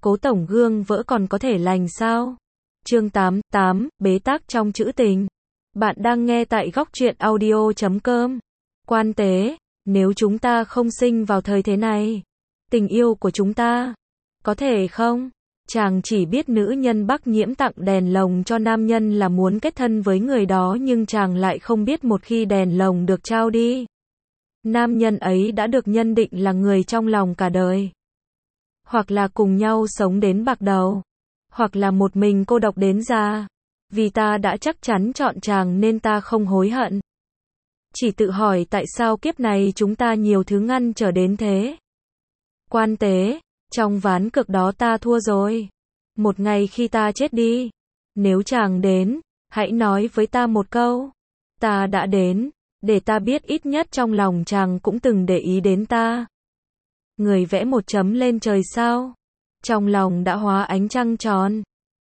Cố tổng gương vỡ còn có thể lành sao? Chương 88, bế tắc trong trữ tình. Bạn đang nghe tại góc truyện audio.com. Quan tế, nếu chúng ta không sinh vào thời thế này, tình yêu của chúng ta, có thể không? Chàng chỉ biết nữ nhân Bắc Nhiễm tặng đèn lồng cho nam nhân là muốn kết thân với người đó, nhưng chàng lại không biết một khi đèn lồng được trao đi, nam nhân ấy đã được nhận định là người trong lòng cả đời. Hoặc là cùng nhau sống đến bạc đầu, hoặc là một mình cô độc đến già. Vì ta đã chắc chắn chọn chàng nên ta không hối hận. Chỉ tự hỏi tại sao kiếp này chúng ta nhiều thứ ngăn trở đến thế. Quan tế, trong ván cược đó ta thua rồi. Một ngày khi ta chết đi, nếu chàng đến, hãy nói với ta một câu. Ta đã đến, để ta biết ít nhất trong lòng chàng cũng từng để ý đến ta. Người vẽ một chấm lên trời sao? Trong lòng đã hóa ánh trăng tròn.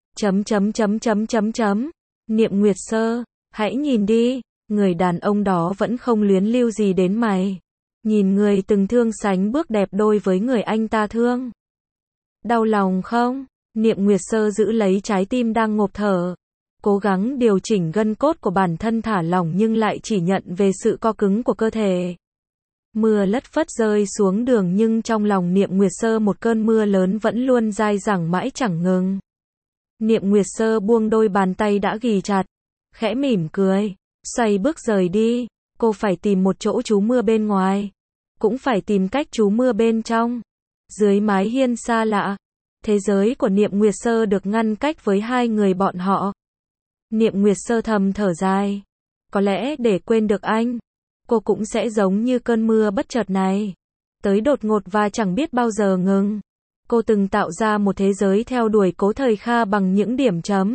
Niệm Nguyệt Sơ, hãy nhìn đi, người đàn ông đó vẫn không luyến lưu gì đến mày. Nhìn người từng thương sánh bước đẹp đôi với người anh ta thương. Đau lòng không? Niệm Nguyệt Sơ giữ lấy trái tim đang ngộp thở. Cố gắng điều chỉnh gân cốt của bản thân thả lỏng nhưng lại chỉ nhận về sự co cứng của cơ thể. Mưa lất phất rơi xuống đường nhưng trong lòng Niệm Nguyệt Sơ một cơn mưa lớn vẫn luôn dai dẳng mãi chẳng ngừng. Niệm Nguyệt Sơ buông đôi bàn tay đã ghì chặt, khẽ mỉm cười, xoay bước rời đi. Cô phải tìm một chỗ trú mưa bên ngoài, cũng phải tìm cách trú mưa bên trong. Dưới mái hiên xa lạ, thế giới của Niệm Nguyệt Sơ được ngăn cách với hai người bọn họ. Niệm Nguyệt Sơ thầm thở dài, có lẽ để quên được anh, cô cũng sẽ giống như cơn mưa bất chợt này, tới đột ngột và chẳng biết bao giờ ngừng. Cô từng tạo ra một thế giới theo đuổi Cố Thời Kha bằng những điểm chấm.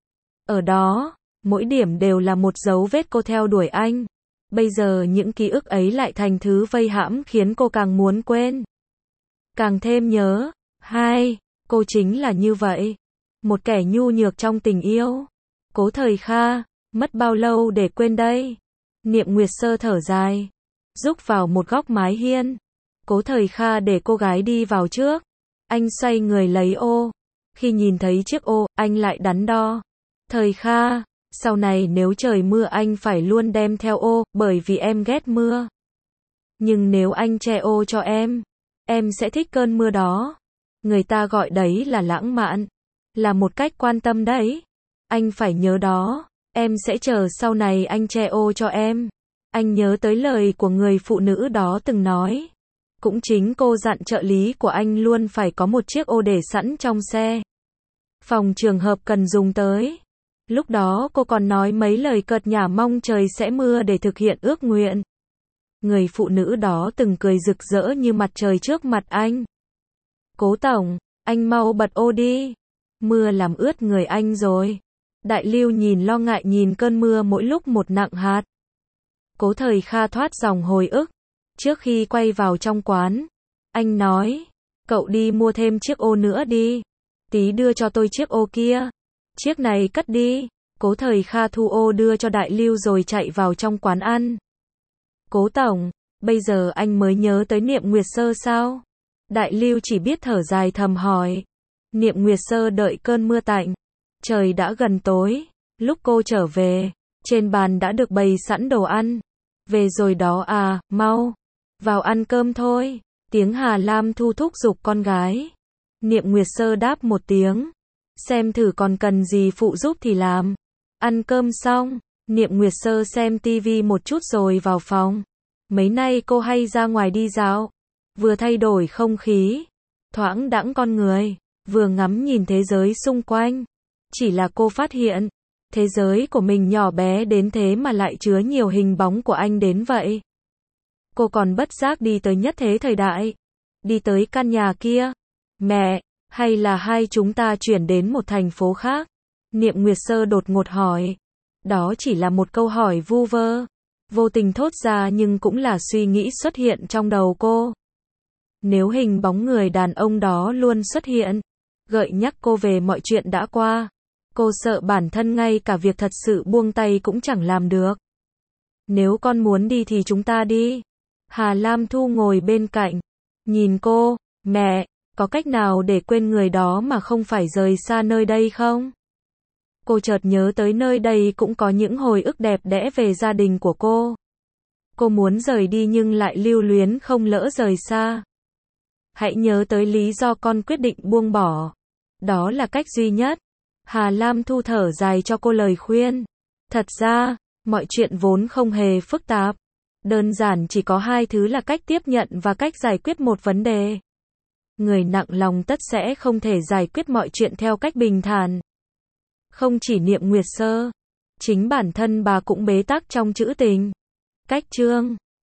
Ở đó, mỗi điểm đều là một dấu vết cô theo đuổi anh. Bây giờ những ký ức ấy lại thành thứ vây hãm khiến cô càng muốn quên, càng thêm nhớ. Cô chính là như vậy, một kẻ nhu nhược trong tình yêu. Cố Thời Kha, mất bao lâu để quên đây? Niệm Nguyệt Sơ thở dài, rúc vào một góc mái hiên. Cố Thời Kha để cô gái đi vào trước. Anh xoay người lấy ô. Khi nhìn thấy chiếc ô, anh lại đắn đo. Thời Kha, sau này nếu trời mưa anh phải luôn đem theo ô, bởi vì em ghét mưa. Nhưng nếu anh che ô cho em sẽ thích cơn mưa đó. Người ta gọi đấy là lãng mạn, là một cách quan tâm đấy. Anh phải nhớ đó, em sẽ chờ sau này anh che ô cho em. Anh nhớ tới lời của người phụ nữ đó từng nói. Cũng chính cô dặn trợ lý của anh luôn phải có một chiếc ô để sẵn trong xe, phòng trường hợp cần dùng tới. Lúc đó cô còn nói mấy lời cợt nhả mong trời sẽ mưa để thực hiện ước nguyện. Người phụ nữ đó từng cười rực rỡ như mặt trời trước mặt anh. Cố tổng, anh mau bật ô đi. Mưa làm ướt người anh rồi. Đại Lưu nhìn lo ngại nhìn cơn mưa mỗi lúc một nặng hạt. Cố Thời Kha thoát dòng hồi ức. Trước khi quay vào trong quán, anh nói, cậu đi mua thêm chiếc ô nữa đi. Tí đưa cho tôi chiếc ô kia. Chiếc này cất đi. Cố Thời Kha thu ô đưa cho Đại Lưu rồi chạy vào trong quán ăn. Cố tổng, bây giờ anh mới nhớ tới Niệm Nguyệt Sơ sao? Đại Lưu chỉ biết thở dài thầm hỏi. Niệm Nguyệt Sơ đợi cơn mưa tạnh. Trời đã gần tối. Lúc cô trở về, trên bàn đã được bày sẵn đồ ăn. Về rồi đó à, mau vào ăn cơm thôi. Tiếng Hà Lam Thu thúc giục con gái. Niệm Nguyệt Sơ đáp một tiếng. Xem thử còn cần gì phụ giúp thì làm. Ăn cơm xong, Niệm Nguyệt Sơ xem tivi một chút rồi vào phòng. Mấy nay cô hay ra ngoài đi dạo, vừa thay đổi không khí, thoáng đãng con người, vừa ngắm nhìn thế giới xung quanh. Chỉ là cô phát hiện, thế giới của mình nhỏ bé đến thế mà lại chứa nhiều hình bóng của anh đến vậy. Cô còn bất giác đi tới nhất thế thời đại, đi tới căn nhà kia. Mẹ, hay là hai chúng ta chuyển đến một thành phố khác? Niệm Nguyệt Sơ đột ngột hỏi. Đó chỉ là một câu hỏi vu vơ, vô tình thốt ra nhưng cũng là suy nghĩ xuất hiện trong đầu cô. Nếu hình bóng người đàn ông đó luôn xuất hiện, gợi nhắc cô về mọi chuyện đã qua, cô sợ bản thân ngay cả việc thật sự buông tay cũng chẳng làm được. Nếu con muốn đi thì chúng ta đi. Hà Lam Thu ngồi bên cạnh, nhìn cô. Mẹ, Có cách nào để quên người đó mà không phải rời xa nơi đây không? Cô chợt nhớ tới nơi đây cũng có những hồi ức đẹp đẽ về gia đình của cô. Cô muốn rời đi nhưng lại lưu luyến không lỡ rời xa. Hãy nhớ tới lý do con quyết định buông bỏ. Đó là cách duy nhất. Hà Lam Thu thở dài cho cô lời khuyên. Thật ra, mọi chuyện vốn không hề phức tạp. Đơn giản chỉ có hai thứ là cách tiếp nhận và cách giải quyết một vấn đề. Người nặng lòng tất sẽ không thể giải quyết mọi chuyện theo cách bình thản. Không chỉ Niệm Nguyệt Sơ, chính bản thân bà cũng bế tắc trong trữ tình. Cách chương